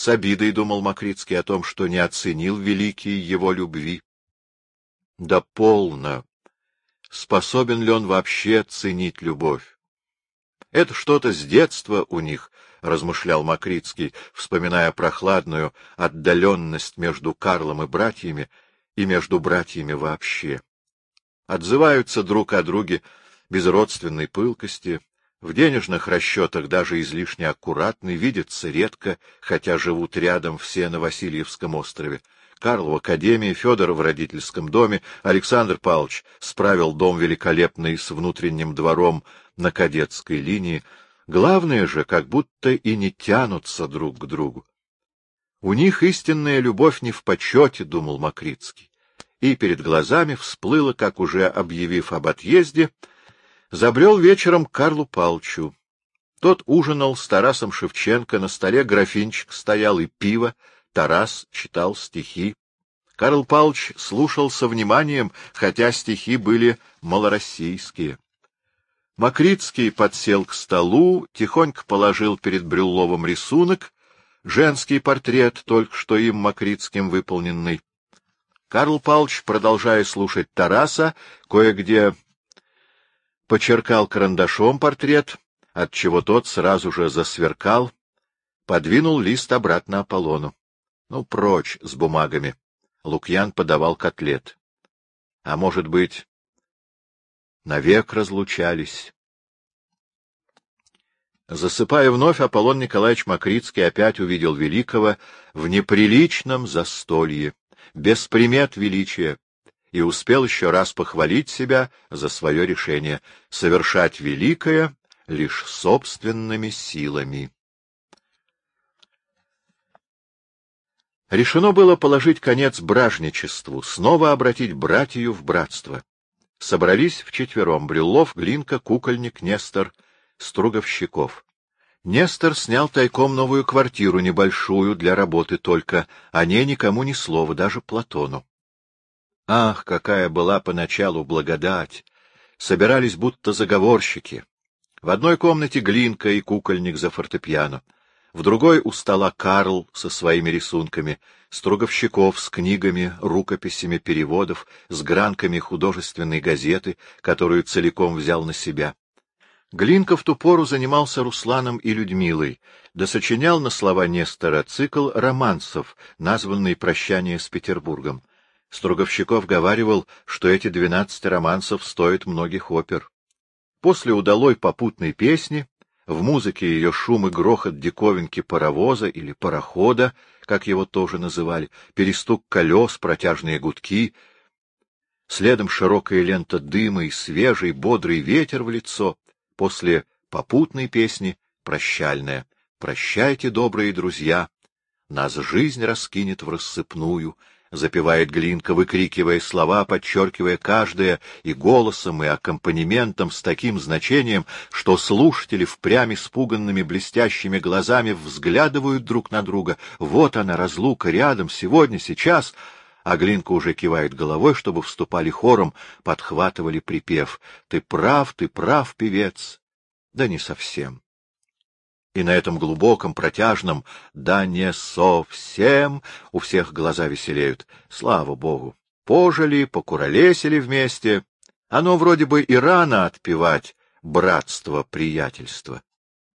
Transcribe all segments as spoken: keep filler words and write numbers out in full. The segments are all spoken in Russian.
с обидой думал Макритский о том, что не оценил великий его любви. Да полно! Способен ли он вообще ценить любовь? Это что-то с детства у них, — размышлял Макритский, вспоминая прохладную отдаленность между Карлом и братьями и между братьями вообще. Отзываются друг о друге без родственной пылкости, в денежных расчетах даже излишне аккуратны, видятся редко, хотя живут рядом все на Васильевском острове. Карл в академии, Федор в родительском доме, Александр Павлович справил дом великолепный с внутренним двором на кадетской линии. Главное же, как будто и не тянутся друг к другу. У них истинная любовь не в почете, — думал Макритский, и перед глазами всплыло, как уже объявив об отъезде, забрел вечером к Карлу Павловичу. Тот ужинал с Тарасом Шевченко, на столе графинчик стоял и пиво, Тарас читал стихи. Карл Павлович слушал со вниманием, хотя стихи были малороссийские. Макритский подсел к столу, тихонько положил перед Брюлловым рисунок, женский портрет, только что им Макритским выполненный. Карл Павлович, продолжая слушать Тараса, кое-где почеркал карандашом портрет, отчего тот сразу же засверкал, подвинул лист обратно Аполлону. Ну, прочь с бумагами. Лукьян подавал котлет. А может быть, навек разлучались. Засыпая вновь, Аполлон Николаевич Макритский опять увидел великого в неприличном застолье, без примет величия, и успел еще раз похвалить себя за свое решение совершать великое лишь собственными силами. Решено было положить конец бражничеству, снова обратить братью в братство. Собрались вчетвером — Брюллов, Глинка, Кукольник, Нестор, Струговщиков. Нестор снял тайком новую квартиру, небольшую, для работы только, о ней никому ни слова, даже Платону. Ах, какая была поначалу благодать! Собирались будто заговорщики. В одной комнате Глинка и Кукольник за фортепиано, в другой у стола Карл со своими рисунками, Струговщиков с книгами, рукописями переводов, с гранками художественной газеты, которую целиком взял на себя. Глинка в ту пору занимался Русланом и Людмилой, да сочинял на слова Нестора цикл романсов, названный «Прощание с Петербургом». Струговщиков говаривал, что эти двенадцать романсов стоят многих опер. После удалой попутной песни, в музыке ее шум и грохот диковинки паровоза или парохода, как его тоже называли, перестук колес, протяжные гудки, следом широкая лента дыма и свежий, бодрый ветер в лицо, после попутной песни прощальная: «Прощайте, добрые друзья, нас жизнь раскинет в рассыпную», запевает Глинка, выкрикивая слова, подчеркивая каждое и голосом, и аккомпанементом с таким значением, что слушатели впрямь испуганными блестящими глазами взглядывают друг на друга. Вот она, разлука, рядом, сегодня, сейчас. А Глинка уже кивает головой, чтобы вступали хором, подхватывали припев: «Ты прав, ты прав, певец». Да не совсем. И на этом глубоком, протяжном «да не совсем» у всех глаза веселеют. Слава Богу! Пожили, покуролесили вместе. Оно вроде бы и рано отпевать братство, приятельство.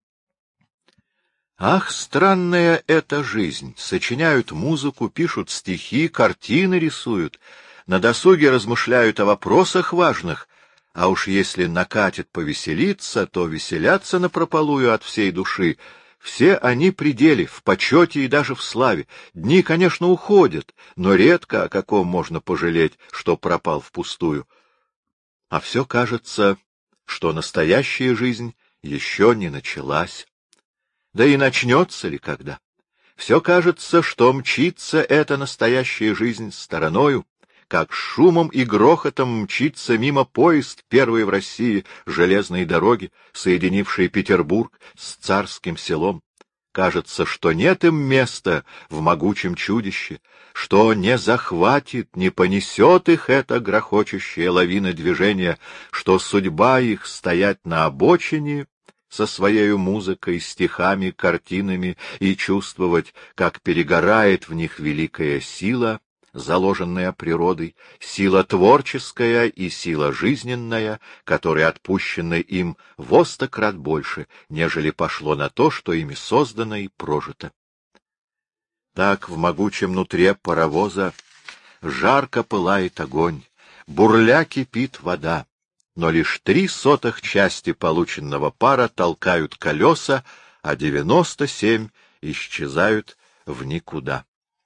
Ах, странная эта жизнь! Сочиняют музыку, пишут стихи, картины рисуют, на досуге размышляют о вопросах важных, а уж если накатит повеселиться, то веселятся напропалую от всей души. Все они при деле, в почете и даже в славе. Дни, конечно, уходят, но редко о каком можно пожалеть, что пропал впустую. А все кажется, что настоящая жизнь еще не началась. Да и начнется ли когда? Все кажется, что мчится эта настоящая жизнь стороною, как шумом и грохотом мчится мимо поезд первой в России железной дороги, соединившей Петербург с царским селом. Кажется, что нет им места в могучем чудище, что не захватит, не понесет их эта грохочущая лавина движения, что судьба их стоять на обочине со своей музыкой, стихами, картинами и чувствовать, как перегорает в них великая сила, заложенная природой, сила творческая и сила жизненная, которые отпущены им во сто крат больше, нежели пошло на то, что ими создано и прожито. Так в могучем нутре паровоза жарко пылает огонь, бурля кипит вода, но лишь три сотых части полученного пара толкают колеса, а девяносто семь исчезают в никуда.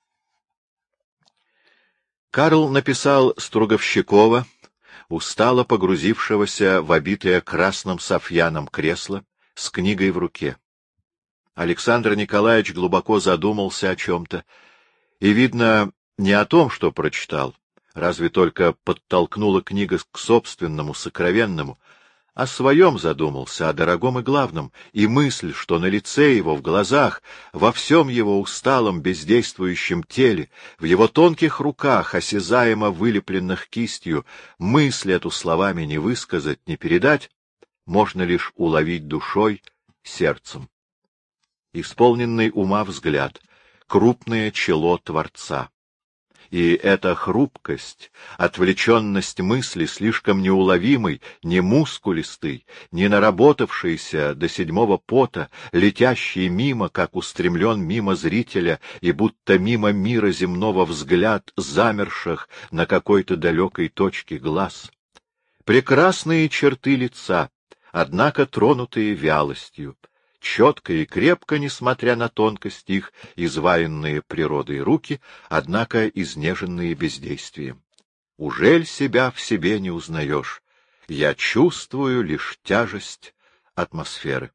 Карл написал Струговщикова, устало погрузившегося в обитое красным софьяном кресло, с книгой в руке. Александр Николаевич глубоко задумался о чем-то, и, видно, не о том, что прочитал, разве только подтолкнула книга к собственному, сокровенному, о своем задумался, о дорогом и главном, и мысль, что на лице его, в глазах, во всем его усталом, бездействующем теле, в его тонких руках, осязаемо вылепленных кистью, мысль эту словами не высказать, не передать, можно лишь уловить душой, сердцем. Исполненный ума взгляд, крупное чело Творца. И эта хрупкость, отвлеченность мысли, слишком неуловимой, не мускулистый, не наработавшийся до седьмого пота, летящий мимо, как устремлен мимо зрителя, и будто мимо мира земного взгляд замерших на какой-то далекой точке глаз. Прекрасные черты лица, однако тронутые вялостью, четко и крепко, несмотря на тонкость их, изваянные природой руки, однако изнеженные бездействием. Ужель себя в себе не узнаешь? Я чувствую лишь тяжесть атмосферы.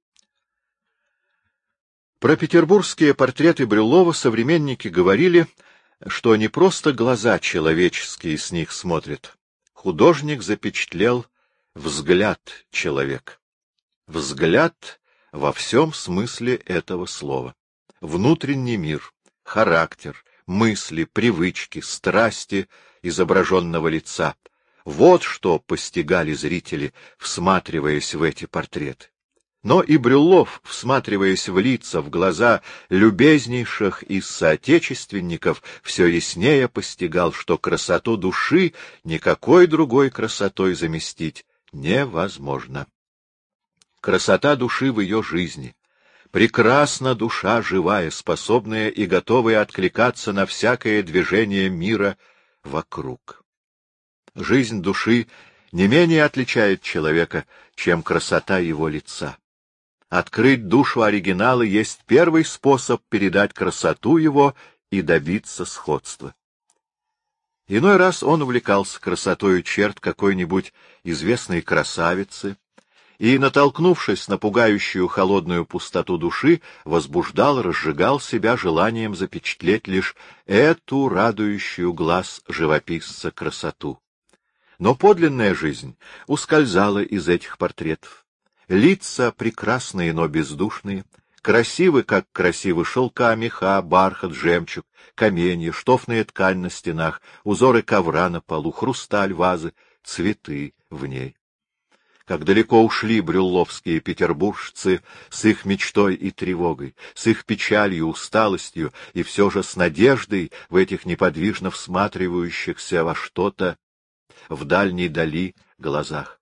Про петербургские портреты Брюллова современники говорили, что не просто глаза человеческие с них смотрят. Художник запечатлел взгляд человека. Взгляд во всем смысле этого слова. Внутренний мир, характер, мысли, привычки, страсти изображенного лица — вот что постигали зрители, всматриваясь в эти портреты. Но и Брюллов, всматриваясь в лица, в глаза любезнейших из соотечественников, все яснее постигал, что красоту души никакой другой красотой заместить невозможно. Красота души в ее жизни. Прекрасна душа живая, способная и готовая откликаться на всякое движение мира вокруг. Жизнь души не менее отличает человека, чем красота его лица. Открыть душу оригинала есть первый способ передать красоту его и добиться сходства. Иной раз он увлекался красотою черт какой-нибудь известной красавицы, и, натолкнувшись на пугающую холодную пустоту души, возбуждал, разжигал себя желанием запечатлеть лишь эту радующую глаз живописца красоту. Но подлинная жизнь ускользала из этих портретов. Лица прекрасные, но бездушные, красивы, как красивы шелка, меха, бархат, жемчуг, каменья, штофная ткань на стенах, узоры ковра на полу, хрусталь вазы, цветы в ней. Как далеко ушли брюлловские петербуржцы с их мечтой и тревогой, с их печалью, усталостью, и все же с надеждой в этих неподвижно всматривающихся во что-то в дальней дали глазах.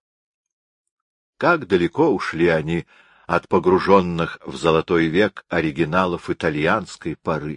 Как далеко ушли они от погруженных в золотой век оригиналов итальянской поры.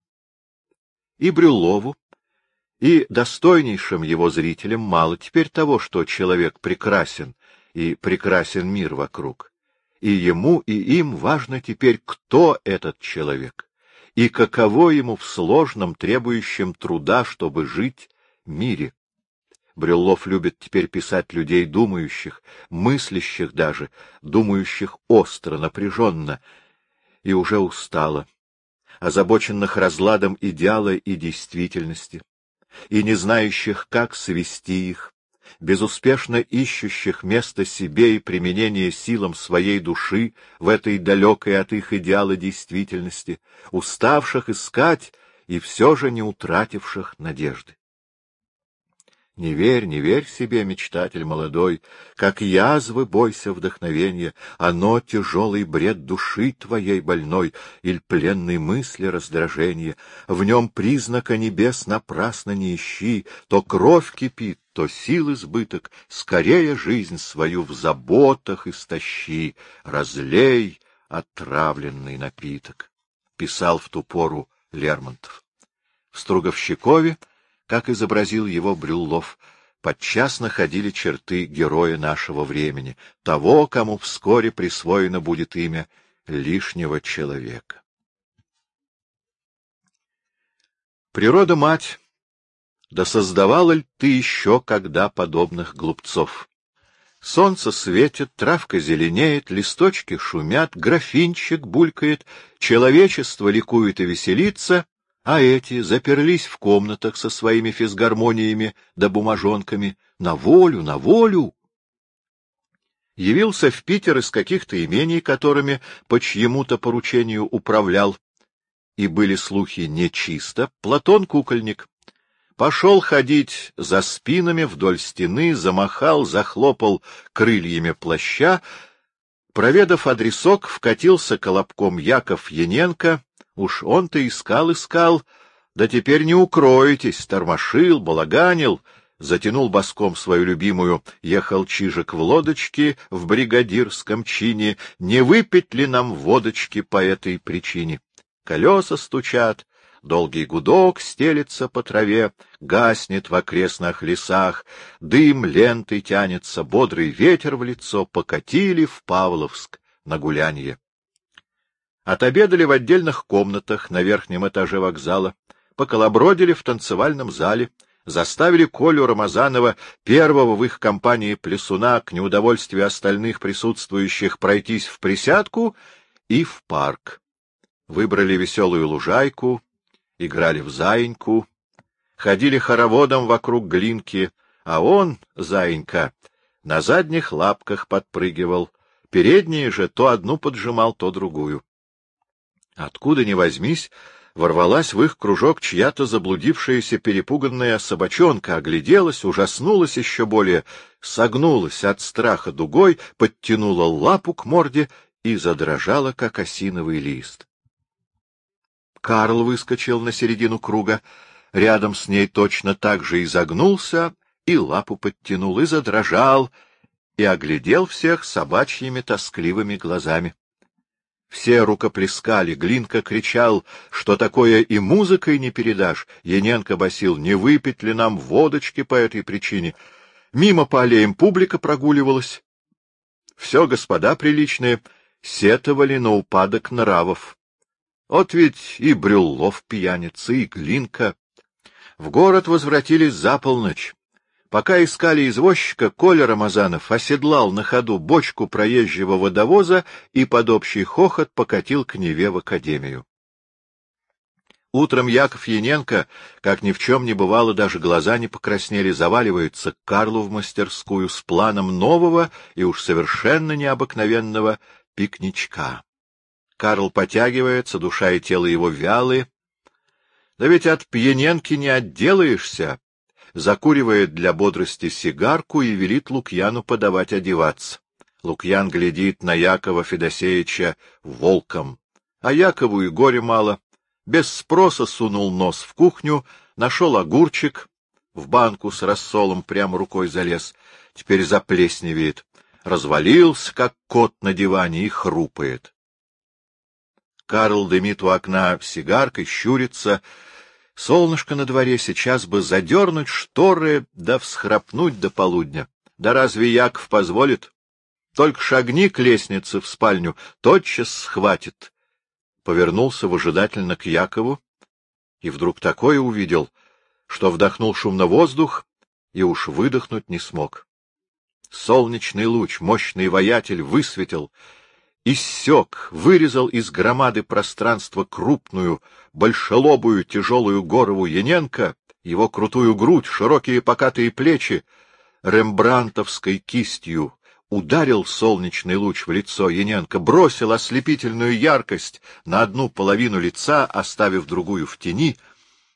И Брюллову, и достойнейшим его зрителям мало теперь того, что человек прекрасен, и прекрасен мир вокруг. И ему, и им важно теперь, кто этот человек, и каково ему в сложном, требующем труда, чтобы жить, мире. Брюллов любит теперь писать людей думающих, мыслящих даже, думающих остро, напряженно, и уже устало, озабоченных разладом идеала и действительности, и не знающих, как свести их, безуспешно ищущих место себе и применение силам своей души в этой далекой от их идеала действительности, уставших искать и все же не утративших надежды. Не верь, не верь себе, мечтатель молодой, как язвы бойся вдохновенья, оно тяжелый бред души твоей больной, иль пленной мысли раздраженье. В нем признака небес напрасно не ищи, то кровь кипит, то сил избыток, скорее жизнь свою в заботах истощи, разлей отравленный напиток. Писал в ту пору Лермонтов. В Струговщикове, как изобразил его Брюллов, подчас находили черты героя нашего времени, того, кому вскоре присвоено будет имя лишнего человека. Природа-мать, да создавала ли ты еще когда подобных глупцов? Солнце светит, травка зеленеет, листочки шумят, графинчик булькает, человечество ликует и веселится, а эти заперлись в комнатах со своими физгармониями да бумажонками. На волю, на волю! Явился в Питер из каких-то имений, которыми по чьему-то поручению управлял, и были слухи нечисто, Платон-кукольник. Пошел ходить за спинами вдоль стены, замахал, захлопал крыльями плаща. Проведав адресок, вкатился колобком Яков Яненко. Уж он-то искал-искал, да теперь не укроетесь, тормошил, балаганил, затянул боском свою любимую, ехал Чижик в лодочке в бригадирском чине, не выпить ли нам водочки по этой причине? Колеса стучат, долгий гудок стелется по траве, гаснет в окрестных лесах, дым лентой тянется, бодрый ветер в лицо, покатили в Павловск на гулянье. Отобедали в отдельных комнатах на верхнем этаже вокзала, поколобродили в танцевальном зале, заставили Колю Рамазанова, первого в их компании плясуна, к неудовольствию остальных присутствующих, пройтись в присядку и в парк. Выбрали веселую лужайку, играли в заиньку, ходили хороводом вокруг Глинки, а он, заинька, на задних лапках подпрыгивал, передние же то одну поджимал, то другую. Откуда ни возьмись, ворвалась в их кружок чья-то заблудившаяся перепуганная собачонка, огляделась, ужаснулась еще более, согнулась от страха дугой, подтянула лапу к морде и задрожала, как осиновый лист. Карл выскочил на середину круга, рядом с ней точно так же изогнулся, и лапу подтянул, и задрожал, и оглядел всех собачьими тоскливыми глазами. Все рукоплескали, Глинка кричал, что такое и музыкой не передашь, Яненко басил, не выпить ли нам водочки по этой причине. Мимо по аллеям публика прогуливалась. Все господа приличные сетовали на упадок нравов. Вот ведь и Брюллов пьяница, и Глинка. В город возвратились за полночь. Пока искали извозчика, Коля Рамазанов оседлал на ходу бочку проезжего водовоза и под общий хохот покатил к Неве в академию. Утром Яков Яненко, как ни в чем не бывало, даже глаза не покраснели, заваливается к Карлу в мастерскую с планом нового и уж совершенно необыкновенного пикничка. Карл потягивается, душа и тело его вялы. Да ведь от пьяненки не отделаешься. Закуривает для бодрости сигарку и велит Лукьяну подавать одеваться. Лукьян глядит на Якова Федосеевича волком. А Якову и горе мало. Без спроса сунул нос в кухню, нашел огурчик, в банку с рассолом прямо рукой залез. Теперь заплесневеет. Развалился, как кот на диване, и хрупает. Карл дымит у окна сигаркой, щурится. Солнышко на дворе, сейчас бы задернуть шторы да всхрапнуть до полудня. Да разве Яков позволит? Только шагни к лестнице в спальню, тотчас схватит. Повернулся выжидательно к Якову и вдруг такое увидел, что вдохнул шумно воздух и уж выдохнуть не смог. Солнечный луч, мощный воятель, высветил, иссек, вырезал из громады пространства крупную, большелобую, тяжелую голову Яненко, его крутую грудь, широкие покатые плечи. Рембрандтовской кистью ударил солнечный луч в лицо Яненко, бросил ослепительную яркость на одну половину лица, оставив другую в тени.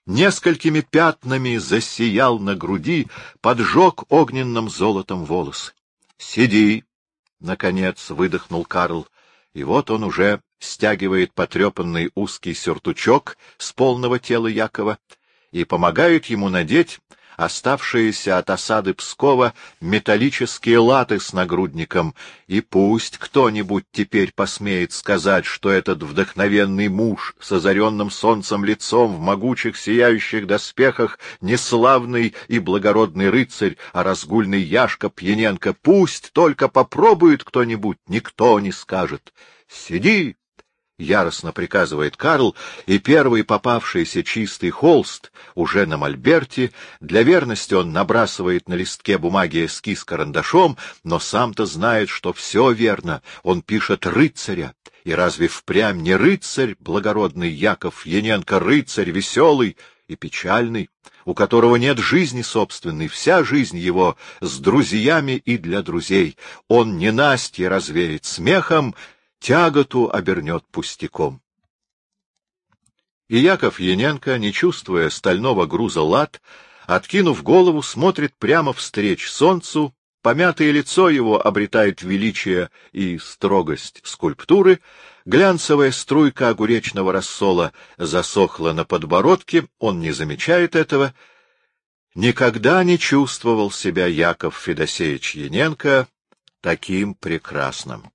несколькими пятнами засиял на груди, поджег огненным золотом волосы. — Сиди! — наконец выдохнул Карл, и вот он уже стягивает потрепанный узкий сюртучок с полного тела Якова и помогает ему надеть оставшиеся от осады Пскова металлические латы с нагрудником, и пусть кто-нибудь теперь посмеет сказать, что этот вдохновенный муж с озаренным солнцем лицом в могучих сияющих доспехах не славный и благородный рыцарь, а разгульный Яшка Пьяненко, пусть только попробует кто-нибудь, никто не скажет. «Сиди!» — яростно приказывает Карл, и первый попавшийся чистый холст уже на мольберте, для верности он набрасывает на листке бумаги эскиз карандашом, но сам-то знает, что все верно, он пишет рыцаря. И разве впрямь не рыцарь благородный Яков Яненко, рыцарь веселый и печальный, у которого нет жизни собственной, вся жизнь его с друзьями и для друзей, он ненастье развеет смехом, тяготу обернет пустяком. И Яков Яненко, не чувствуя стального груза лат, откинув голову, смотрит прямо встреч солнцу, помятое лицо его обретает величие и строгость скульптуры, глянцевая струйка огуречного рассола засохла на подбородке, он не замечает этого. Никогда не чувствовал себя Яков Федосеевич Яненко таким прекрасным.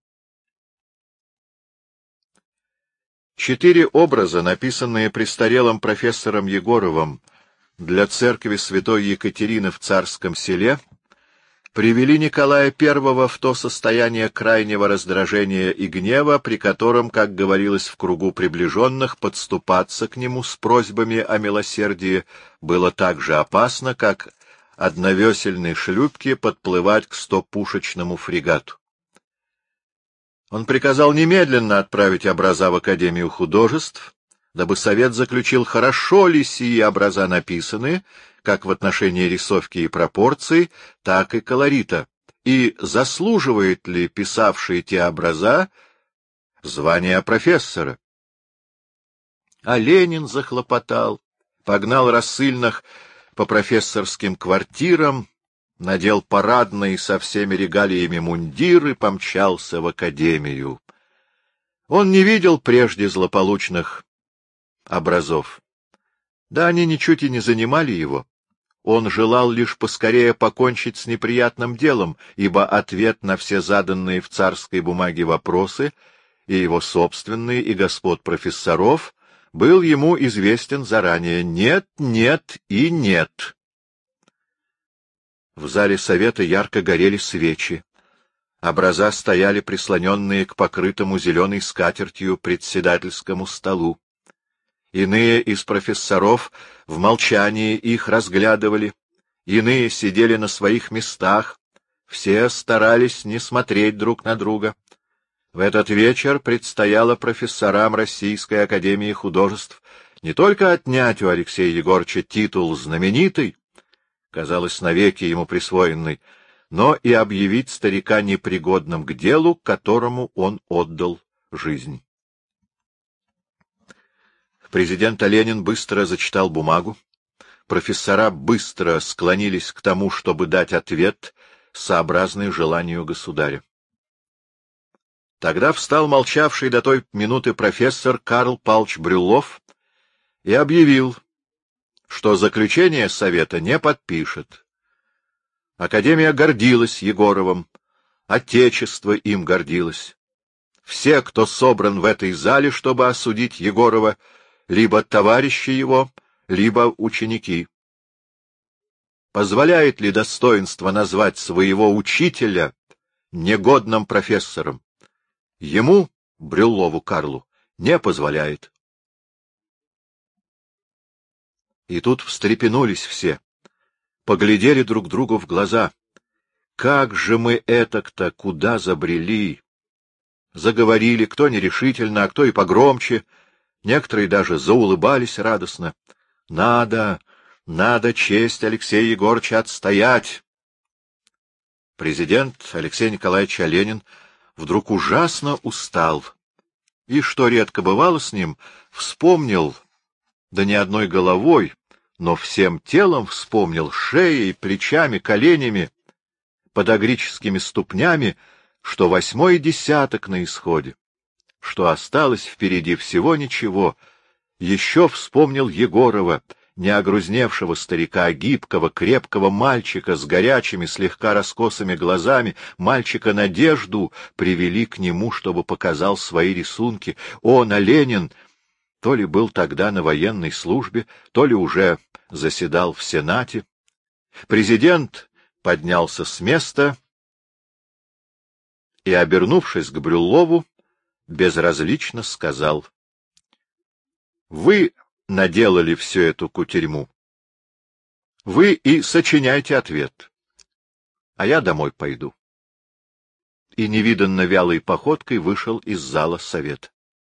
Четыре образа, написанные престарелым профессором Егоровым для церкви святой Екатерины в Царском Селе, привели Николая Первого в то состояние крайнего раздражения и гнева, при котором, как говорилось в кругу приближенных, подступаться к нему с просьбами о милосердии было так же опасно, как одновесельной шлюпке подплывать к стопушечному фрегату. Он приказал немедленно отправить образа в Академию художеств, дабы совет заключил, хорошо ли сии образа написаны, как в отношении рисовки и пропорций, так и колорита, и заслуживает ли писавший те образа звания профессора. А Ленин захлопотал, погнал рассыльных по профессорским квартирам, надел парадный со всеми регалиями мундир и помчался в академию. Он не видел прежде злополучных образов. Да они ничуть и не занимали его. Он желал лишь поскорее покончить с неприятным делом, ибо ответ на все заданные в царской бумаге вопросы, и его собственные, и господ профессоров, был ему известен заранее. Нет, нет и нет. В зале совета ярко горели свечи. Образа стояли прислоненные к покрытому зеленой скатертью председательскому столу. Иные из профессоров в молчании их разглядывали, иные сидели на своих местах, все старались не смотреть друг на друга. В этот вечер предстояло профессорам Российской академии художеств не только отнять у Алексея Егорыча титул знаменитый, казалось, навеки ему присвоенный, но и объявить старика непригодным к делу, которому он отдал жизнь. Президент Ленин быстро зачитал бумагу. Профессора быстро склонились к тому, чтобы дать ответ, сообразный желанию государя. Тогда встал молчавший до той минуты профессор Карл Павлович Брюллов и объявил, что заключение совета не подпишет. Академия гордилась Егоровым, Отечество им гордилось. Все, кто собран в этой зале, чтобы осудить Егорова, либо товарищи его, либо ученики. Позволяет ли достоинство назвать своего учителя негодным профессором? Ему, Брюллову Карлу, не позволяет. И тут встрепенулись все, поглядели друг другу в глаза. Как же мы этак-то куда забрели? Заговорили, кто нерешительно, а кто и погромче. Некоторые даже заулыбались радостно. Надо, надо честь Алексея Егорыча отстоять. Президент Алексей Николаевич Ленин вдруг ужасно устал. И, что редко бывало с ним, вспомнил, да не одной головой, но всем телом вспомнил, шеей, плечами, коленями, подагрическими ступнями, что восьмой десяток на исходе, что осталось впереди всего ничего. Еще вспомнил Егорова, не огрузневшего старика, гибкого, крепкого мальчика с горячими, слегка раскосыми глазами, мальчика Надежду привели к нему, чтобы показал свои рисунки. Он, а Ленин, то ли был тогда на военной службе, то ли уже заседал в Сенате. Президент поднялся с места и, обернувшись к Брюллову, безразлично сказал: — Вы наделали всю эту кутерьму. Вы и сочиняйте ответ, а я домой пойду. И невиданно вялой походкой вышел из зала совета.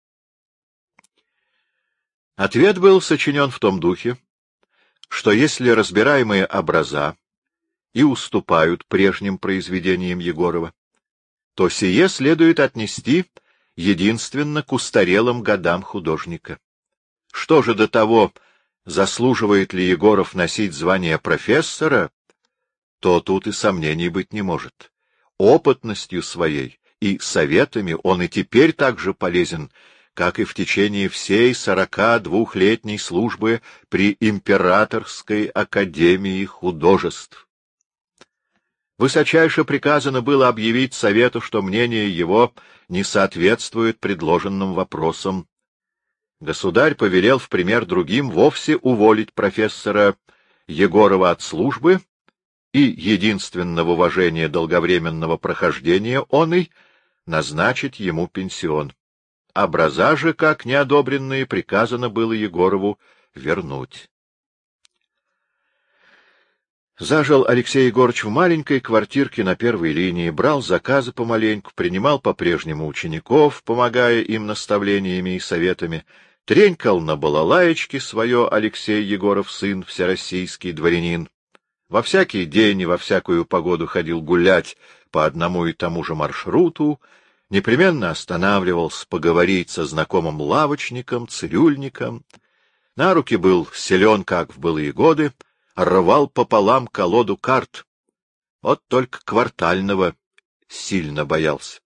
Ответ был сочинен в том духе, что если разбираемые образа и уступают прежним произведениям Егорова, то сие следует отнести единственно к устарелым годам художника. Что же до того, заслуживает ли Егоров носить звание профессора, то тут и сомнений быть не может. Опытностью своей и советами он и теперь так же полезен, как и в течение всей сорока двухлетней службы при Императорской академии художеств. Высочайше приказано было объявить совету, что мнение его не соответствует предложенным вопросам. Государь повелел в пример другим вовсе уволить профессора Егорова от службы и единственно в уважение долговременного прохождения оной назначить ему пенсион. Образа же, как неодобренные, приказано было Егорову вернуть. Зажил Алексей Егорыч в маленькой квартирке на первой линии, брал заказы помаленьку, принимал по-прежнему учеников, помогая им наставлениями и советами, тренькал на балалаечке свое Алексей Егоров сын, всероссийский дворянин. Во всякий день и во всякую погоду ходил гулять по одному и тому же маршруту, непременно останавливался поговорить со знакомым лавочником, цирюльником. На руки был силен, как в былые годы, рвал пополам колоду карт. Вот только Квартального сильно боялся.